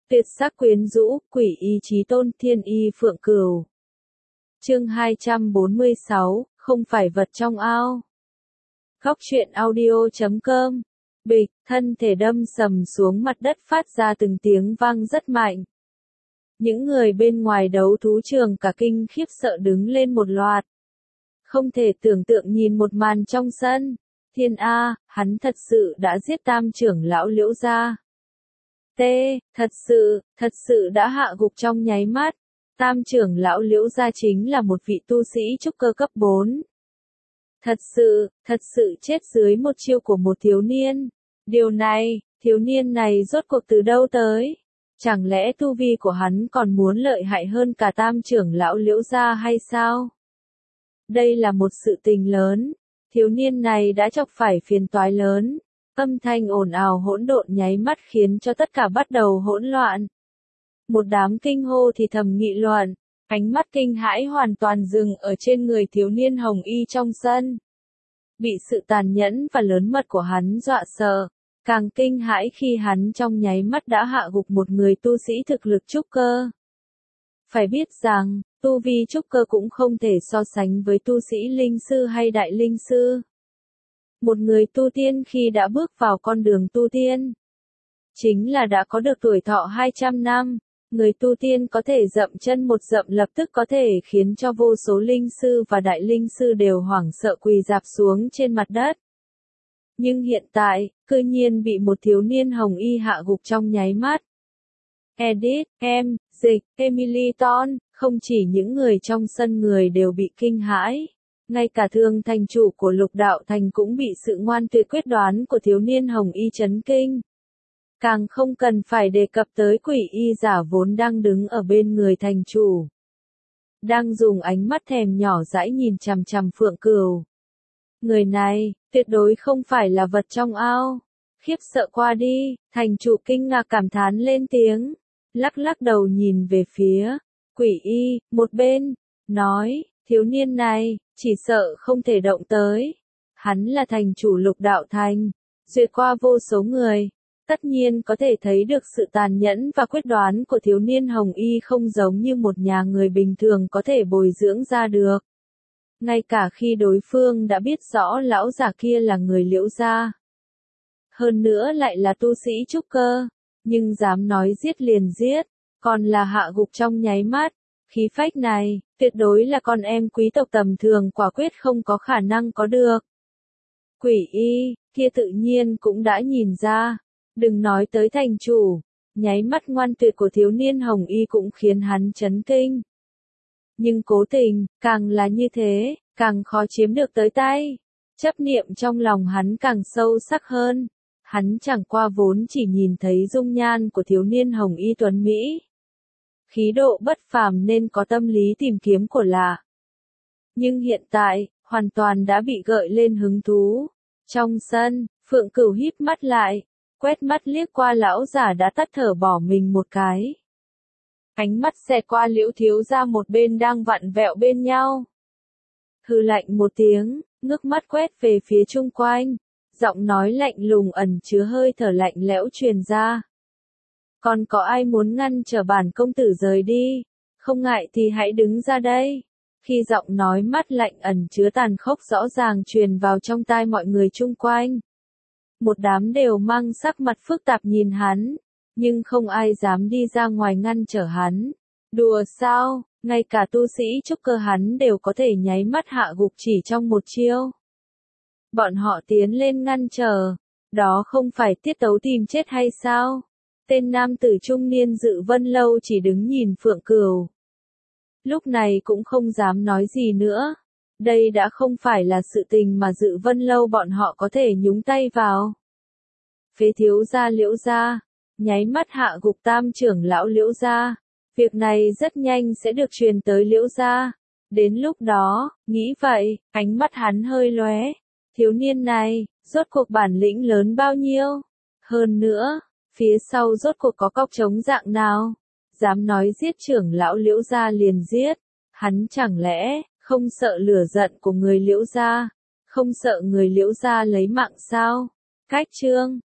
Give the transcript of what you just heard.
Tuyệt sắc quyến rũ, quỷ y chí tôn, thiên y phượng cửu. Chương 246, không phải vật trong ao. Góc truyện audio.com. Bịch, thân thể đâm sầm xuống mặt đất phát ra từng tiếng vang rất mạnh. Những người bên ngoài đấu thú trường cả kinh khiếp sợ đứng lên một loạt. Không thể tưởng tượng nhìn một màn trong sân. Thiên A, hắn thật sự đã giết tam trưởng lão Liễu gia. T, thật sự đã hạ gục trong nháy mắt. Tam trưởng lão Liễu gia chính là một vị tu sĩ trúc cơ cấp 4. Thật sự chết dưới một chiêu của một thiếu niên. Điều này, thiếu niên này rốt cuộc từ đâu tới? Chẳng lẽ tu vi của hắn còn muốn lợi hại hơn cả tam trưởng lão Liễu gia hay sao? Đây là một sự tình lớn. Thiếu niên này đã chọc phải phiền toái lớn. Âm thanh ồn ào hỗn độn nháy mắt khiến cho tất cả bắt đầu hỗn loạn. Một đám kinh hô thì thầm nghị luận, ánh mắt kinh hãi hoàn toàn dừng ở trên người thiếu niên hồng y trong sân. Bị sự tàn nhẫn và lớn mật của hắn dọa sợ, càng kinh hãi khi hắn trong nháy mắt đã hạ gục một người tu sĩ thực lực trúc cơ. Phải biết rằng, tu vi trúc cơ cũng không thể so sánh với tu sĩ linh sư hay đại linh sư. Một người tu tiên khi đã bước vào con đường tu tiên, chính là đã có được tuổi thọ 200 năm, người tu tiên có thể dậm chân một dậm lập tức có thể khiến cho vô số linh sư và đại linh sư đều hoảng sợ quỳ rạp xuống trên mặt đất. Nhưng hiện tại, cư nhiên bị một thiếu niên hồng y hạ gục trong nháy mắt. Edit, Dịch, Emily Ton, không chỉ những người trong sân người đều bị kinh hãi. Ngay cả Thương thành chủ của Lục Đạo Thành cũng bị sự ngoan tuyệt quyết đoán của thiếu niên hồng y chấn kinh. Càng không cần phải đề cập tới quỷ y giả vốn đang đứng ở bên người thành chủ. Đang dùng ánh mắt thèm nhỏ dãi nhìn chằm chằm Phượng Cửu. Người này, tuyệt đối không phải là vật trong ao. Khiếp sợ qua đi, thành chủ kinh ngạc cảm thán lên tiếng. Lắc đầu nhìn về phía quỷ y, một bên, nói, thiếu niên này, chỉ sợ không thể động tới. Hắn là thành chủ Lục Đạo Thành, duyệt qua vô số người, tất nhiên có thể thấy được sự tàn nhẫn và quyết đoán của thiếu niên hồng y không giống như một nhà người bình thường có thể bồi dưỡng ra được. Ngay cả khi đối phương đã biết rõ lão già kia là người Liễu gia, hơn nữa lại là tu sĩ trúc cơ, nhưng dám nói giết liền giết, còn là hạ gục trong nháy mắt. Khí phách này, tuyệt đối là con em quý tộc tầm thường quả quyết không có khả năng có được. Quỷ y, kia tự nhiên cũng đã nhìn ra, đừng nói tới thành chủ, nháy mắt ngoan tuyệt của thiếu niên hồng y cũng khiến hắn chấn kinh. Nhưng cố tình, càng là như thế, càng khó chiếm được tới tay, chấp niệm trong lòng hắn càng sâu sắc hơn. Hắn chẳng qua vốn chỉ nhìn thấy dung nhan của thiếu niên hồng y tuấn Mỹ. Khí độ bất phàm nên có tâm lý tìm kiếm của lạ. Nhưng hiện tại, hoàn toàn đã bị gợi lên hứng thú. Trong sân, Phượng Cửu híp mắt lại, quét mắt liếc qua lão giả đã tắt thở bỏ mình một cái. Ánh mắt xẹt qua Liễu thiếu gia một bên đang vặn vẹo bên nhau. Hừ lạnh một tiếng, ngước mắt quét về phía chung quanh, giọng nói lạnh lùng ẩn chứa hơi thở lạnh lẽo truyền ra. Còn có ai muốn ngăn trở bản công tử rời đi? Không ngại thì hãy đứng ra đây. Khi giọng nói mắt lạnh ẩn chứa tàn khốc rõ ràng truyền vào trong tai mọi người chung quanh. Một đám đều mang sắc mặt phức tạp nhìn hắn, nhưng không ai dám đi ra ngoài ngăn trở hắn. Đùa sao, ngay cả tu sĩ trúc cơ hắn đều có thể nháy mắt hạ gục chỉ trong một chiêu. Bọn họ tiến lên ngăn trở, đó không phải tiết tấu tìm chết hay sao? Tên nam tử trung niên Dự Vân Lâu chỉ đứng nhìn Phượng Cửu. Lúc này cũng không dám nói gì nữa. Đây đã không phải là sự tình mà Dự Vân Lâu bọn họ có thể nhúng tay vào. Phế thiếu gia Liễu gia, nháy mắt hạ gục tam trưởng lão Liễu gia. Việc này rất nhanh sẽ được truyền tới Liễu gia. Đến lúc đó, nghĩ vậy, ánh mắt hắn hơi lóe. Thiếu niên này, rốt cuộc bản lĩnh lớn bao nhiêu? Hơn nữa, phía sau rốt cuộc có cọc trống dạng nào? Dám nói giết trưởng lão Liễu gia liền giết. Hắn chẳng lẽ, không sợ lửa giận của người Liễu gia? Không sợ người Liễu gia lấy mạng sao? Cách chương